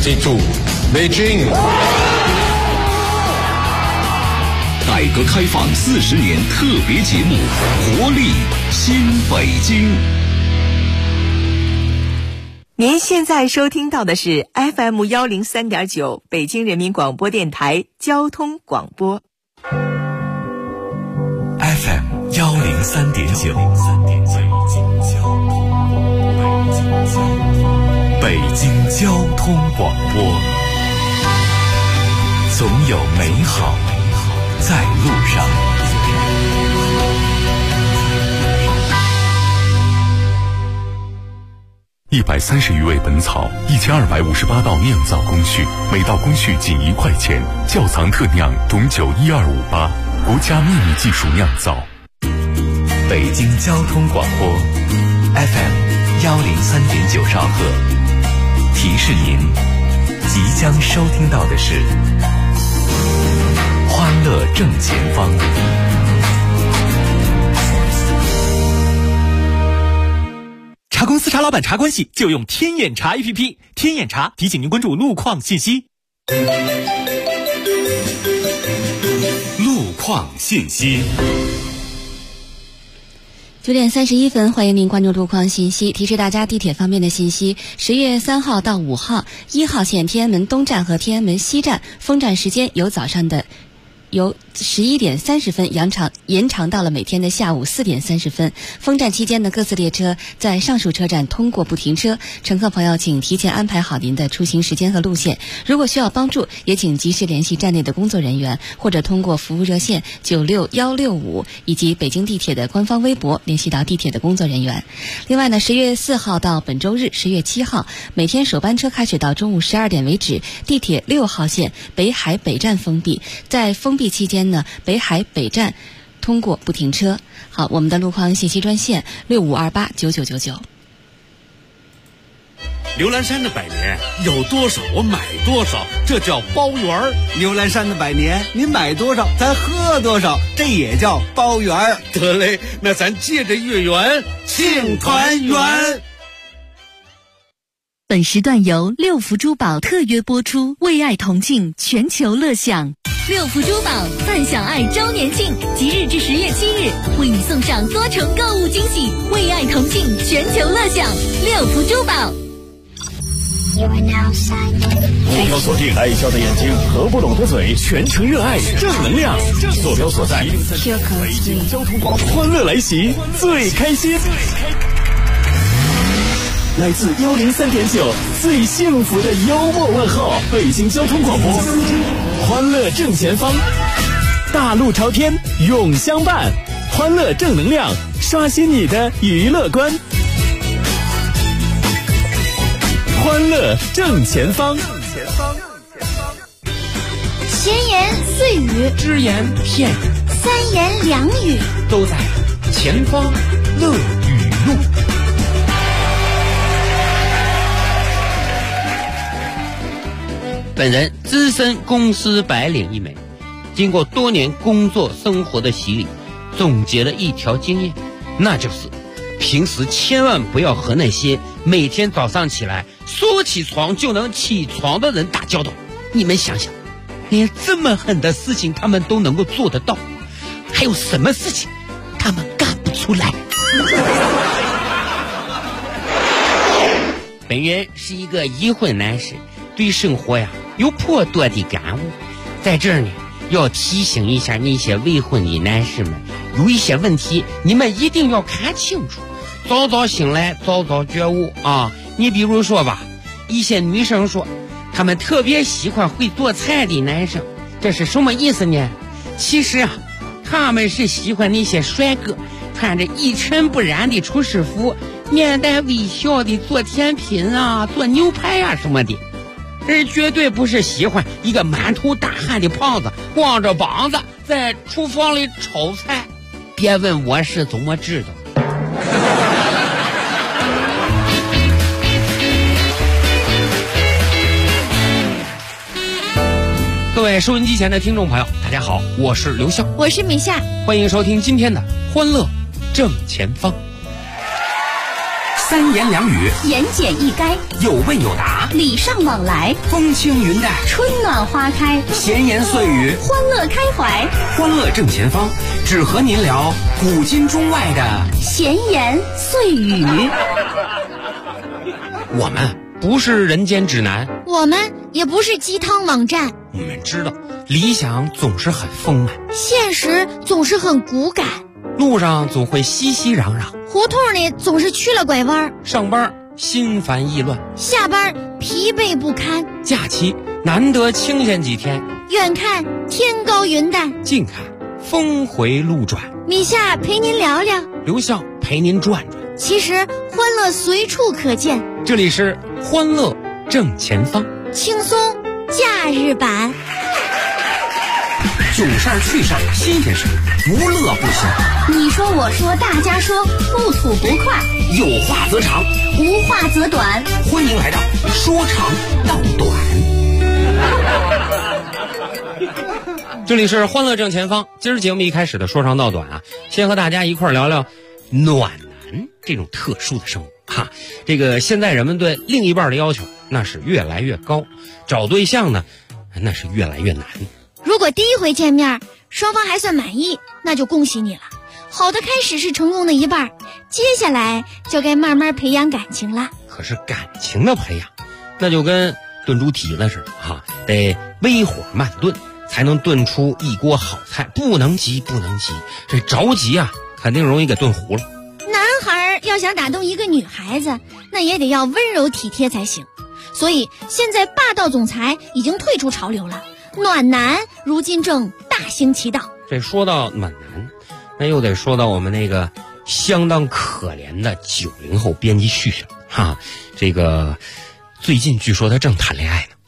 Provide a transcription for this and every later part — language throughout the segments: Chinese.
2022 Beijing。 改革开放40年特别节目《活力新北京》。 您现在收听到的是 FM 103.9北京人民广播电台交通广播。 FM 103.9，北京交通广播，总有美好在路上。130余味本草，1258道酿造工序，每道工序仅1块钱。窖藏特酿董酒12588，国家秘密技术酿造。北京交通广播 FM 103.9兆赫，提示您即将收听到的是欢乐正前方。 茶公司茶老板茶关系就用天眼查 APP， 天眼查提醒您关注路况信息。 路况信息。 9点31分，欢迎您关注路况信息。提示大家地铁方面的信息：10月3号到5号，1号线天安门东站和天安门西站封站时间由11点30分延长到了每天的下午4点30分。封站期间的各次列车在上述车站通过不停车，乘客朋友请提前安排好您的出行时间和路线。如果需要帮助，也请及时联系站内的工作人员，或者通过服务热线96165以及北京地铁的官方微博联系到地铁的工作人员。另外呢，10月4号到本周日10月7号，每天首班车开始到中午12点为止，地铁6号线北海北站封闭。在封闭期间呢，北海北站通过不停车。好，我们的路况信息专线65289999。 刘兰山的百年有多少我买多少，这叫包圆儿。 刘兰山的百年你买多少咱喝多少，这也叫包圆儿。 得嘞，那咱借着月圆庆团圆。 本时段由六福珠宝特约播出，为爱同庆，全球乐享。六福珠宝泛享爱周年庆，即日至10月7日，为你送上多重购物惊喜，为爱同庆，全球乐享。六福珠宝。 坐标锁定爱笑的眼睛，合不拢的嘴，全程热爱正能量。坐标所在103北京交通广播，欢乐来袭，最开心。来自103.9最幸福的幽默问候，北京交通广播，欢乐正前方，大路朝天永相伴，欢乐正能量，刷新你的娱乐观，欢乐正前方。 闲言碎语， 只言片语， 三言两语， 都在前方乐语录。 本人资深公司白领一枚，经过多年工作生活的洗礼，总结了一条经验，那就是平时千万不要和那些每天早上起来说起床就能起床的人打交道。你们想想，连这么狠的事情他们都能够做得到，还有什么事情他们干不出来？本人是一个已婚男士，对生活呀有颇多的感悟，在这儿呢要提醒一下那些未婚的男士们，有一些问题你们一定要看清楚，早早醒来早早觉悟啊。你比如说吧，一些女生说她们特别喜欢会做菜的男生，这是什么意思呢？其实啊，他们是喜欢那些帅哥穿着一尘不染的厨师服，面带微笑的做甜品啊，做牛排啊什么的，而绝对不是喜欢一个满头大汗的胖子光着膀子在厨房里炒菜。别问我是怎么知道。各位收音机前的听众朋友，大家好，我是刘笑， 我是米夏， 欢迎收听今天的欢乐正前方。 三言两语， 言简意赅， 有问有答， 礼尚往来， 风轻云淡， 春暖花开， 闲言碎语， 欢乐开怀， 欢乐正前方，只和您聊古今中外的闲言碎语。 我们不是人间指南， 我们也不是鸡汤网站， 我们知道理想总是很丰满， 现实总是很骨感， 路上总会熙熙攘攘， 胡同里总是曲了拐弯， 上班心烦意乱， 下班疲惫不堪， 假期难得清闲几天， 远看天高云淡， 近看峰回路转。 米夏陪您聊聊， 刘笑陪您转转。 其实欢乐随处可见， 这里是欢乐正前方， 轻松假日版。 囧事儿、趣事儿、新鲜事儿，不乐不休。 你说我说大家说，不吐不快， 有话则长， 无话则短。 欢迎来到说长道短。 这里是欢乐正前方。今儿节目一开始的说长道短啊，先和大家一块聊聊暖男这种特殊的生物哈。这个现在人们对另一半的要求那是越来越高，找对象呢那是越来越难。 如果第一回见面双方还算满意，那就恭喜你了，好的开始是成功的一半，接下来就该慢慢培养感情了。 可是感情的培养那就跟炖猪蹄子似的哈，得微火慢炖才能炖出一锅好菜，不能急不能急，这着急啊肯定容易给炖糊了。 男孩要想打动一个女孩子，那也得要温柔体贴才行，所以现在霸道总裁已经退出潮流了，暖男如今正大行其道。 这说到暖男，那又得说到我们那个相当可怜的90后编辑旭旭了哈。这个最近据说他正谈恋爱呢。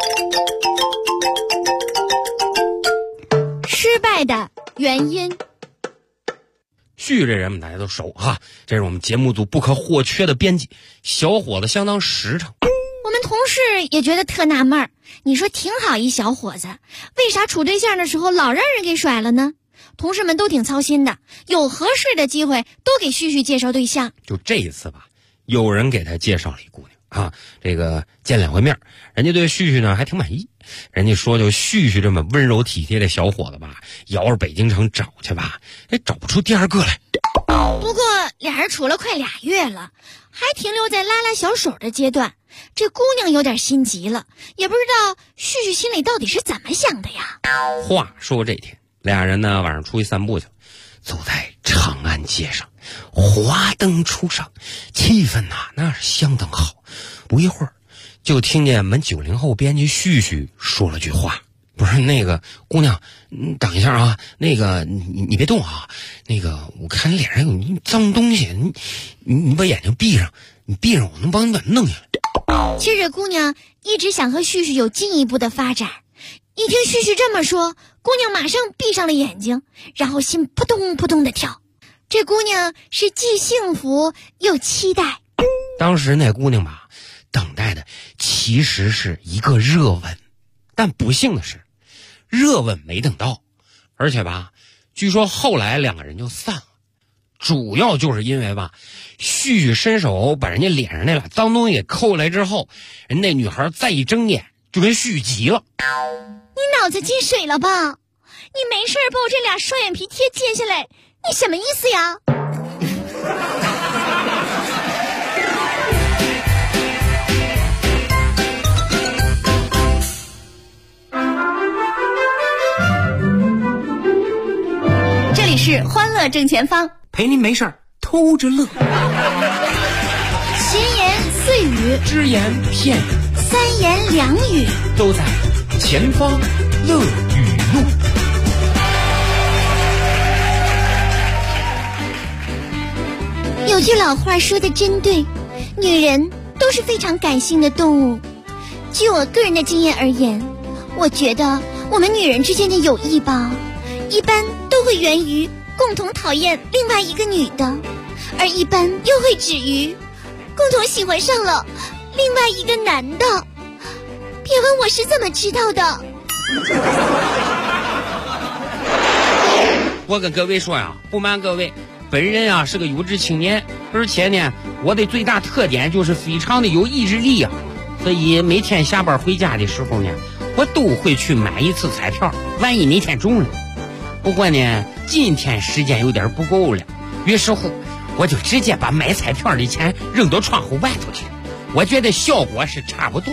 失败的原因。 旭这人们大家都熟哈，这是我们节目组不可或缺的编辑，小伙子相当实诚。 我们同事也觉得特纳闷儿，你说挺好一小伙子，为啥处对象的时候老让人给甩了呢？同事们都挺操心的，有合适的机会都给旭旭介绍对象。 就这一次吧，有人给他介绍了一姑娘啊，这个见2回面，人家对旭旭呢还挺满意。人家说就旭旭这么温柔体贴的小伙子吧，摇着北京城找去吧，也找不出第二个来。 不过俩人处了快2月了，还停留在拉拉小手的阶段，这姑娘有点心急了，也不知道旭旭心里到底是怎么想的呀。 话说这天，俩人呢晚上出去散步去了，走在长安街上，华灯初上，气氛那是相当好。不一会儿就听见我们90后编辑旭旭说了句话，不是那个姑娘，你等一下啊，那个你别动啊，那个我看你脸上有脏东西，你把眼睛闭上，你闭上我能帮你把它弄下来。 其实这姑娘一直想和旭旭有进一步的发展，一听旭旭这么说，姑娘马上闭上了眼睛，然后心扑通扑通的跳。这姑娘是既幸福又期待。 当时那姑娘吧，等待的其实是一个热吻，但不幸的是热吻没等到，而且吧据说后来2个人就散了，主要就是因为吧旭旭伸手把人家脸上那俩脏东西给扣下来之后，人那女孩再一睁眼就跟旭旭急了。 你脑子进水了吧？你没事把我这俩双眼皮贴揭下来，你什么意思呀？ 这里是欢乐正前方， 陪您没事偷着乐。 闲言碎语， 只言片语， 三言两语， 都在前方乐语录。 有句老话说的真对，女人都是非常感性的动物。据我个人的经验而言，我觉得我们女人之间的友谊吧，一般都会源于共同讨厌另外一个女的，而一般又会止于共同喜欢上了另外一个男的。别问我是怎么知道的。 我跟各位说呀，不瞒各位，本本人啊是个有志青年，而且呢，我的最大特点就是非常的有意志力啊，所以每天下班回家的时候呢，我都会去买一次彩票，万一哪天中了。不过呢，今天时间有点不够了，于是乎我就直接把买彩票的钱扔到窗户外头去，我觉得效果是差不多。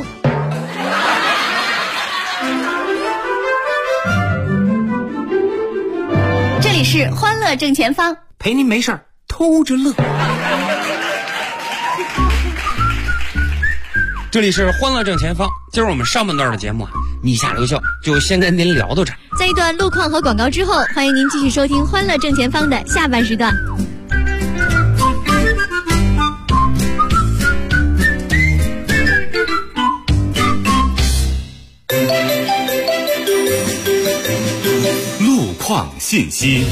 这里是欢乐正前方， 陪您没事偷着乐。 这里是欢乐正前方，今儿我们上半段的节目啊，你下留校就先跟您聊到这儿。 在一段路况和广告之后，欢迎您继续收听欢乐正前方的下半时段。 路况信息。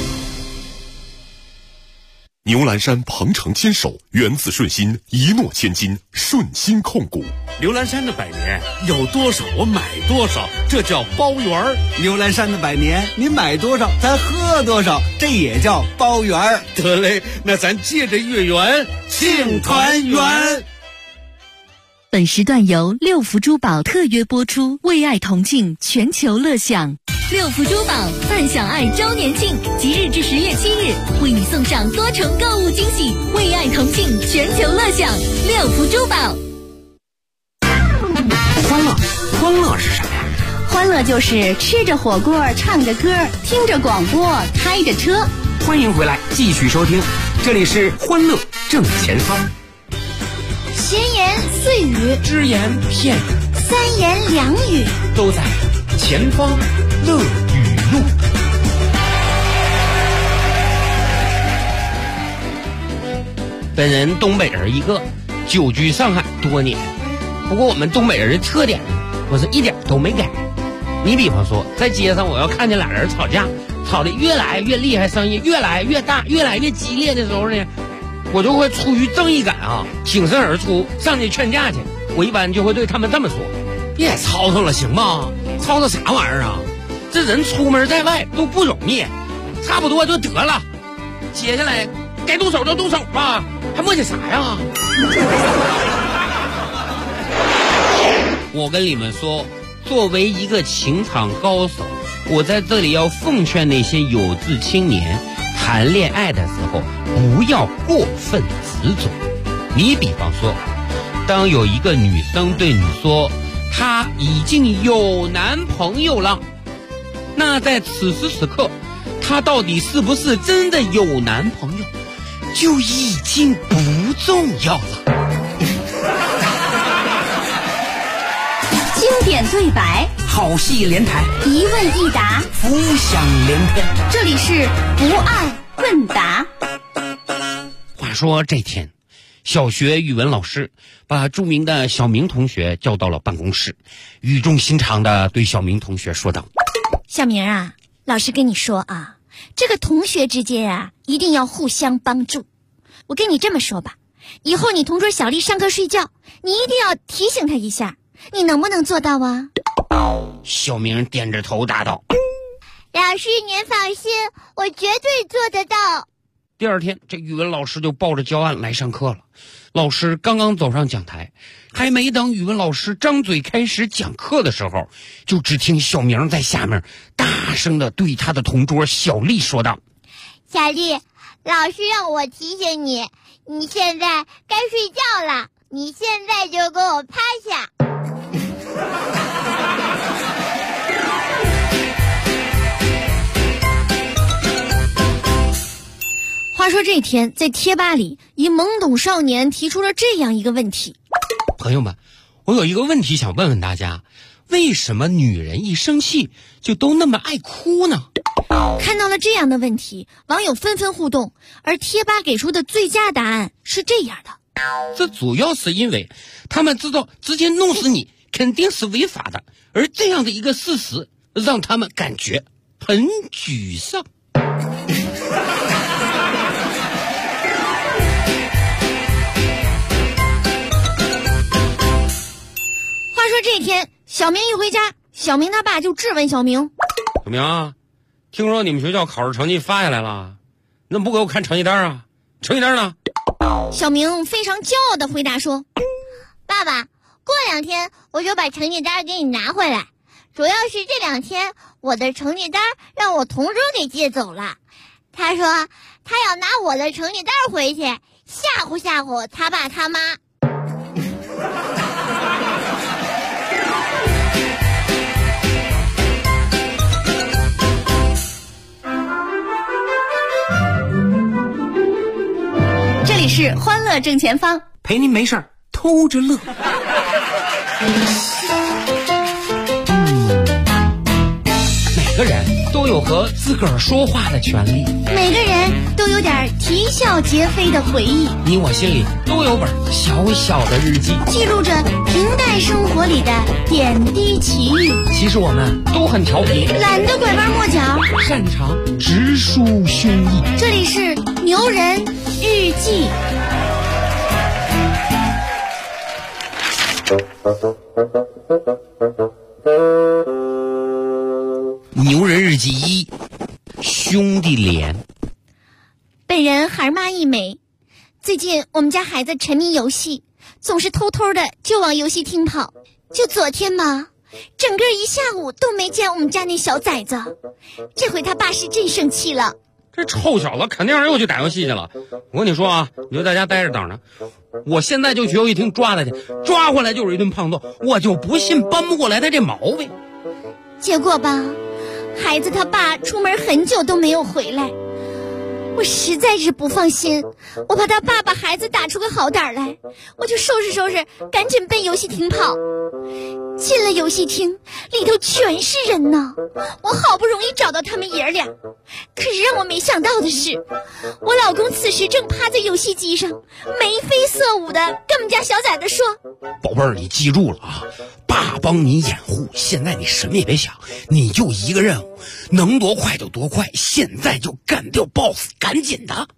牛栏山鹏程坚守，源自顺心，一诺千金，顺心控股。 牛栏山的百年有多少我买多少，这叫包圆儿。 牛栏山的百年，你买多少咱喝多少，这也叫包圆儿。 得嘞，那咱借着月圆庆团圆。 本时段由六福珠宝特约播出，为爱同庆，全球乐享。六福珠宝泛享爱周年庆，即日至10月7日，为你送上多重购物惊喜，为爱同庆，全球乐享。六福珠宝。 欢乐是什么呀？ 欢乐就是吃着火锅，唱着歌，听着广播，开着车。 欢迎回来，继续收听，这里是欢乐正前方。 闲言碎语， 只言片语， 三言两语， 都在前方乐语录。 本人东北人一个，久居上海多年。不过我们东北人的特点呢，我是一点都没改。你比方说，在街上我要看见俩人吵架，吵得越来越厉害，声音越来越大，越来越激烈的时候呢，我就会出于正义感啊，挺身而出，上去劝架去。我一般就会对他们这么说：别吵吵了，行吗？吵吵啥玩意儿啊？这人出门在外都不容易，差不多就得了。接下来该动手就动手吧，还磨叽啥呀？我跟你们说，作为一个情场高手，我在这里要奉劝那些有志青年，谈恋爱的时候不要过分执着。你比方说，当有一个女生对你说她已经有男朋友了，那在此时此刻，她到底是不是真的有男朋友，就已经不重要了。 经典对白， 好戏连台， 一问一答， 浮想联翩。 这里是不爱问答。 话说这天，小学语文老师把著名的小明同学叫到了办公室，语重心长地对小明同学说道： 小明啊，老师跟你说啊，这个同学之间啊，一定要互相帮助。我跟你这么说吧，以后你同桌小丽上课睡觉，你一定要提醒她一下，你能不能做到啊？ 小明点着头答道： 老师您放心，我绝对做得到。 第二天，这语文老师就抱着教案来上课了。老师刚刚走上讲台，还没等语文老师张嘴开始讲课的时候，就只听小明在下面大声地对他的同桌小丽说道： 小丽，老师让我提醒你，你现在该睡觉了，你现在就给我趴下。 话说这天，在贴吧里，一懵懂少年提出了这样一个问题： 朋友们，我有一个问题想问问大家，为什么女人一生气就都那么爱哭呢？ 看到了这样的问题，网友纷纷互动，而贴吧给出的最佳答案是这样的： 这主要是因为他们知道直接弄死你肯定是违法的，而这样的一个事实让他们感觉很沮丧。 话说这天，小明一回家，小明他爸就质问小明： 小明啊，听说你们学校考试成绩发下来了， 那不给我看成绩单啊？成绩单呢？ 小明非常骄傲地回答说：爸爸，过2天我就把成绩单给你拿回来。主要是这2天我的成绩单让我同桌给借走了。他说他要拿我的成绩单回去吓唬吓唬他爸他妈。 这里是欢乐正前方， 陪您没事偷着乐。每个人都有和自个儿说话的权利， 每个人都有点啼笑皆非的回忆， 你我心里都有本小小的日记， 记录着平淡生活里的点滴奇遇。 其实我们都很调皮， 懒得拐弯抹角， 擅长直抒胸臆。 这里是牛人日记。 牛人日记1，兄弟连。 本人孩妈一枚，最近我们家孩子沉迷游戏，总是偷偷的就往游戏厅跑。就昨天嘛，整个一下午都没见我们家那小崽子。这回他爸是真生气了， 这臭小子肯定是又去打游戏去了。我跟你说啊，你就在家待着等着，我现在就去游戏厅抓他去，抓回来就是一顿胖揍，我就不信扳不过来他这毛病。 结果吧，孩子他爸出门很久都没有回来，我实在是不放心，我怕他爸把孩子打出个好胆来，我就收拾收拾，赶紧奔游戏厅跑。进了游戏厅，里头全是人呢，我好不容易找到他们爷俩，可是让我没想到的是，我老公此时正趴在游戏机上，眉飞色舞的跟我们家小崽子说： 宝贝儿，你记住了啊，爸帮你掩护，现在你什么也别想，你就一个任务，能多快就多快，现在就干掉 BOSS， 赶紧的。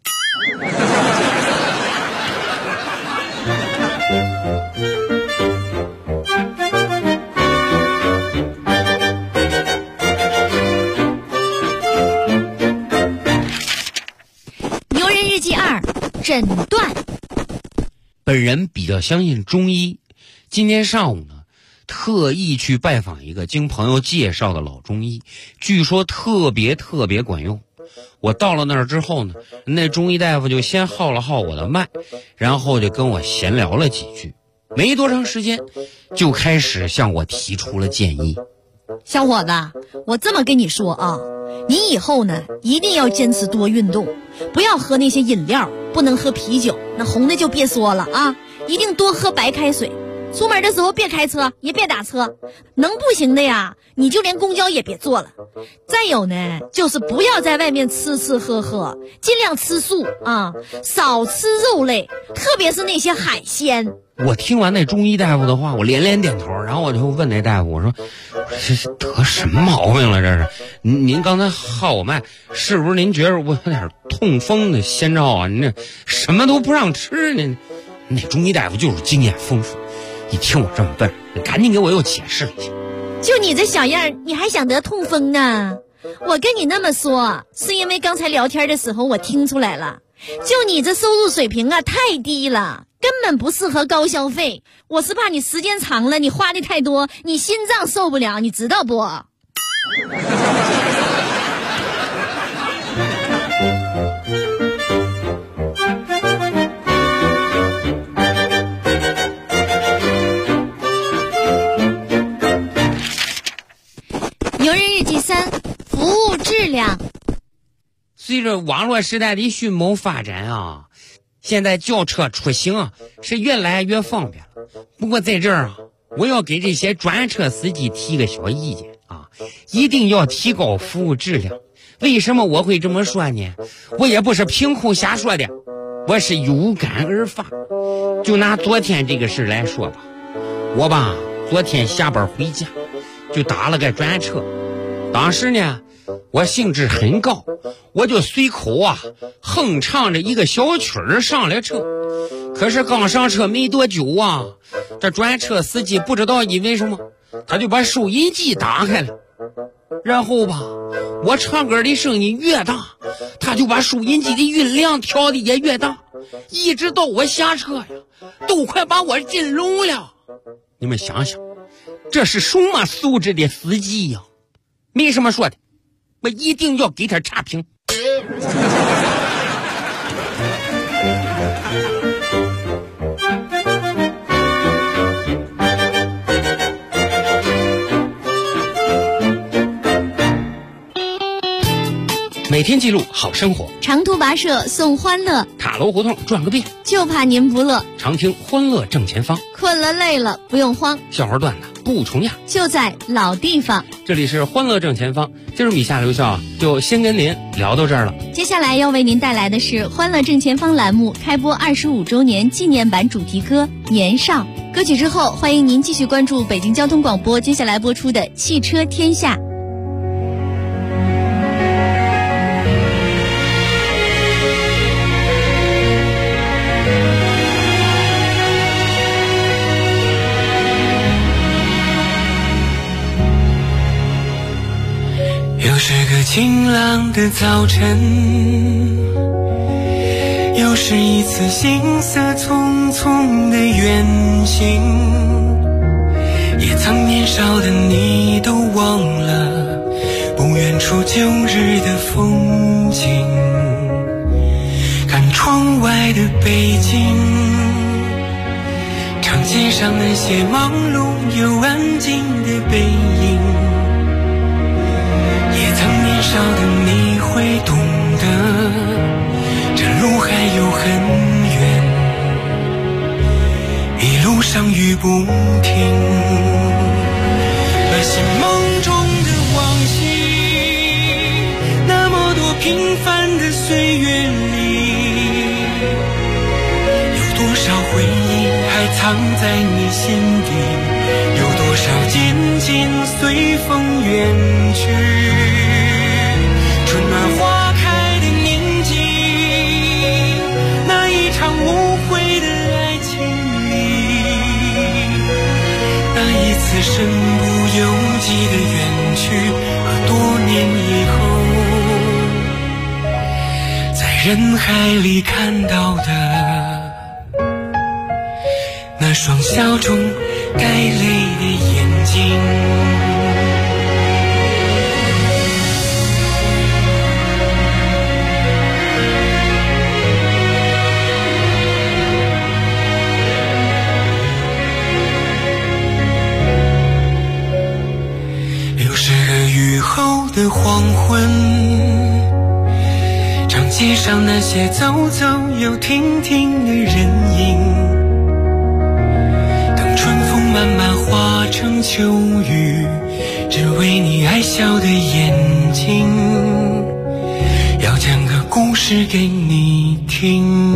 牛人日记2，诊断。 本人比较相信中医，今天上午呢，特意去拜访一个经朋友介绍的老中医，据说特别管用。我到了那儿之后呢，那中医大夫就先号了号我的脉，然后就跟我闲聊了几句，没多长时间就开始向我提出了建议。 小伙子，我这么跟你说啊，你以后呢一定要坚持多运动，不要喝那些饮料，不能喝啤酒，那红的就别说了啊，一定多喝白开水。出门的时候别开车，也别打车，能不行的呀，你就连公交也别坐了。再有呢，就是不要在外面吃喝，尽量吃素啊，少吃肉类，特别是那些海鲜。 我听完那中医大夫的话，我连点头，然后我就问那大夫，我说这是得什么毛病了？这是您刚才号我脉，是不是您觉得我有点痛风的先兆啊？您这什么都不让吃呢？那中医大夫就是经验丰富，一听我这么笨，赶紧给我又解释了一下。 就你这小样，你还想得痛风呢？我跟你那么说，是因为刚才聊天的时候我听出来了，就你这收入水平啊太低了，根本不适合高消费。我是怕你时间长了，你花的太多，你心脏受不了，你知道不？ 牛人日记3，服务质量。 随着网络时代的迅猛发展啊，现在叫车出行啊是越来越方便了。不过在这儿啊，我要给这些专车司机提个小意见啊，一定要提高服务质量。为什么我会这么说呢？我也不是凭空瞎说的，我是有感而发。就拿昨天这个事来说吧，我吧昨天下班回家就打了个专车，当时呢我兴致很高，我就随口啊哼唱着一个小曲儿上了车。可是刚上车没多久啊，这专车司机不知道因为什么，他就把收音机打开了。 然后吧，我唱歌的声音越大，他就把收音机的音量调的也越大，一直到我下车呀，都快把我震聋了。你们想想，这是什么素质的司机呀？没什么说的，我一定要给他差评。每天记录好生活， 长途跋涉送欢乐， 塔楼胡同转个遍， 就怕您不乐。 常听欢乐正前方， 困了累了不用慌， 笑话段子不重样， 就在老地方。 这里是欢乐正前方，今儿米夏刘笑就先跟您聊到这儿了。 接下来要为您带来的是欢乐正前方栏目开播25周年纪念版主题歌《年少》。歌曲之后，欢迎您继续关注北京交通广播接下来播出的汽车天下。 又是个晴朗的早晨，又是一次行色匆匆的远行，也曾年少的你都忘了不远处旧日的风景，看窗外的北京，长街上那些忙碌又安静的背影，年少的你会懂得，这路还有很远，一路上雨不停。那些梦中的往昔，那么多平凡的岁月里，有多少回忆还藏在你心底，有多少渐渐随风远去。春暖花开的年纪，那一场无悔的爱情里，那一次身不由己的远去，和多年以后在人海里看到的那双笑中带泪的眼睛。的黄昏，长街上那些走走又停停的人影，等春风慢慢化成秋雨，只为你爱笑的眼睛，要讲个故事给你听。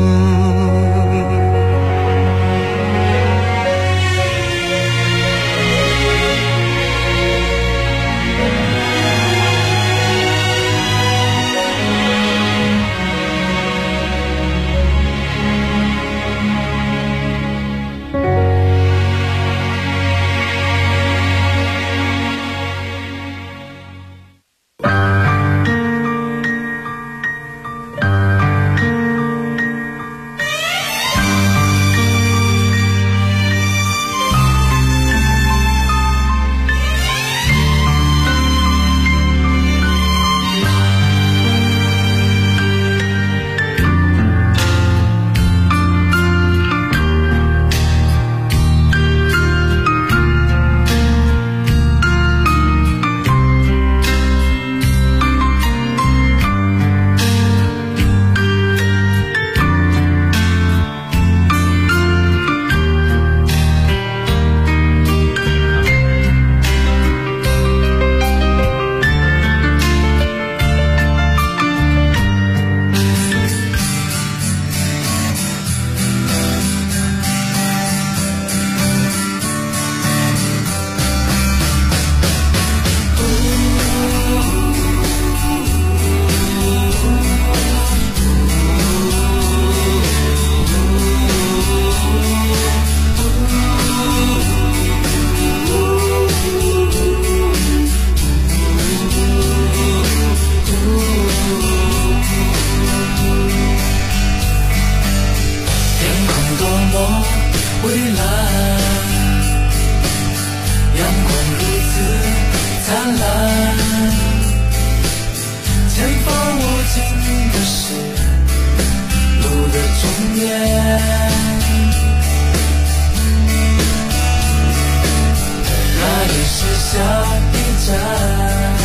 是下一站，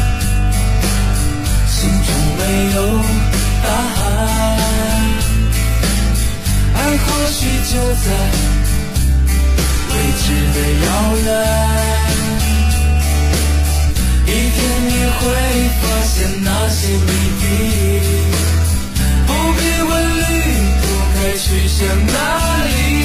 心中没有答案，爱或许就在未知的遥远，一天你会发现那些谜底，不必问旅途该去向哪里，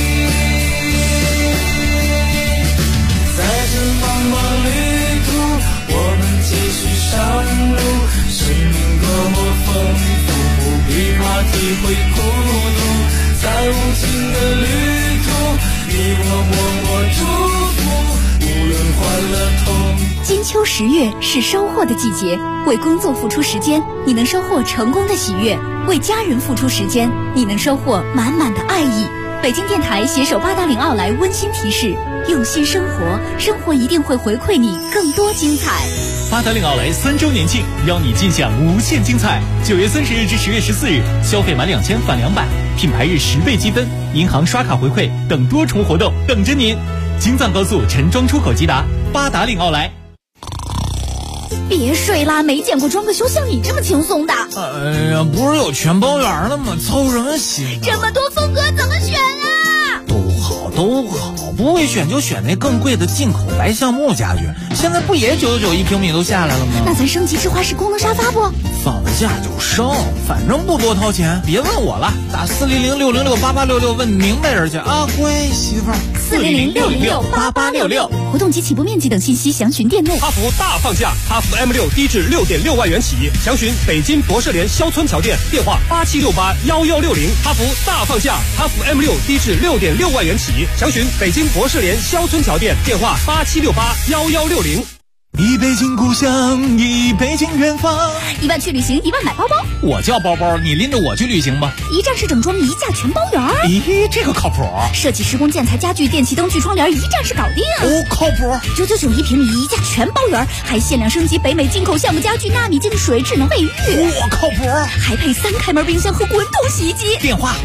在这茫茫旅途我们继续上路，生命多么丰富，不必怕体会孤独，在无尽的旅途你我默默祝福，无论欢乐痛。 金秋10月是收获的季节，为工作付出时间，你能收获成功的喜悦；为家人付出时间，你能收获满满的爱意。北京电台携手八达岭奥莱温馨提示：用心生活，生活一定会回馈你更多精彩。 八达岭奥莱3周年庆，邀你尽享无限精彩。9月30日至10月14日，消费满2000返200，品牌日10倍积分，银行刷卡回馈等多重活动等着您。京藏高速陈庄出口直达，八达岭奥莱。 别睡啦，没见过装个修像你这么轻松的。 哎呀，不是有全包圆了吗？操什么心？ 这么多风格怎么选啊？ 都好，不会选就选那更贵的进口白橡木家具，现在不也999一平米都下来了吗？ 那咱升级智华式功能沙发不？ 放了假就升，反正不多掏钱。别问我了，打400-606-8866问明白人去啊，乖媳妇儿。 400-606-8866，活动及起步面积等信息详询店内。 哈弗大放价，哈弗 M6低至6.6万元起，详询北京博士联肖村桥店，电话87681160。哈弗大放价，哈弗 M6低至6.6万元起，详询北京博士联肖村桥店，电话87681160。 一北京故乡，一北京远方。 1万去旅行，1万买包包。 我叫包包，你拎着我去旅行吧。 一站式整装，一价全包圆。 咦，这个靠谱。 设计施工建材家具电器灯具窗帘，一站式搞定。 哦，靠谱。 999一平米，一价全包圆，还限量升级北美进口橡木家具纳米净水智能卫浴。 哇，靠谱。 还配3开门冰箱和滚筒洗衣机。 电话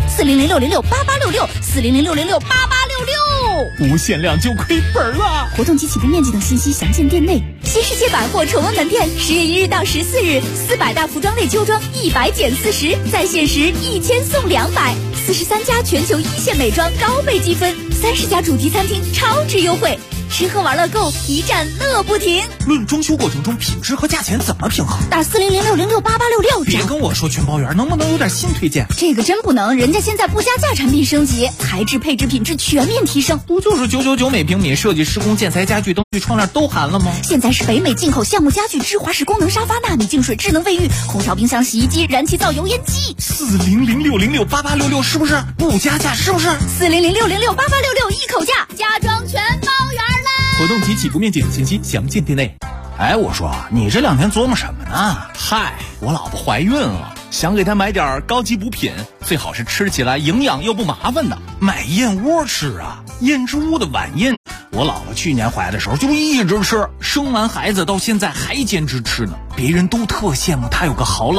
400-606-8866，400-606-8866。 无限量就亏本了。 活动及起步面积等信息详见店内。新世界百货崇文门店10月1日到14日，400大服装类秋装100减40，在线时1000送200，43家全球1线美妆高倍积分，30家主题餐厅超值优惠，吃喝玩乐购，一站乐不停。 论装修过程中品质和价钱怎么平衡？ 打400-606-8866。 别跟我说全包圆，能不能有点新推荐？ 这个真不能，人家现在不加价产品升级，材质配置品质全面提升。 不就是999每平米，设计施工建材家具灯具窗帘都含了吗？ 现在是北美进口橡木家具智华式功能沙发纳米净水智能卫浴空调冰箱洗衣机燃气灶油烟机。 400-606-8866是不是不加价？是不是 400-606-8866一口价，家装全包圆啦！ 活动及起步面积等信息详见店内。 哎，我说你这2天琢磨什么呢？ 嗨，我老婆怀孕了，想给她买点高级补品，最好是吃起来营养又不麻烦的。 买燕窝吃啊，燕之屋的晚宴。我姥姥去年怀的时候就一直吃，生完孩子到现在还坚持吃呢。别人都特羡慕她有个好老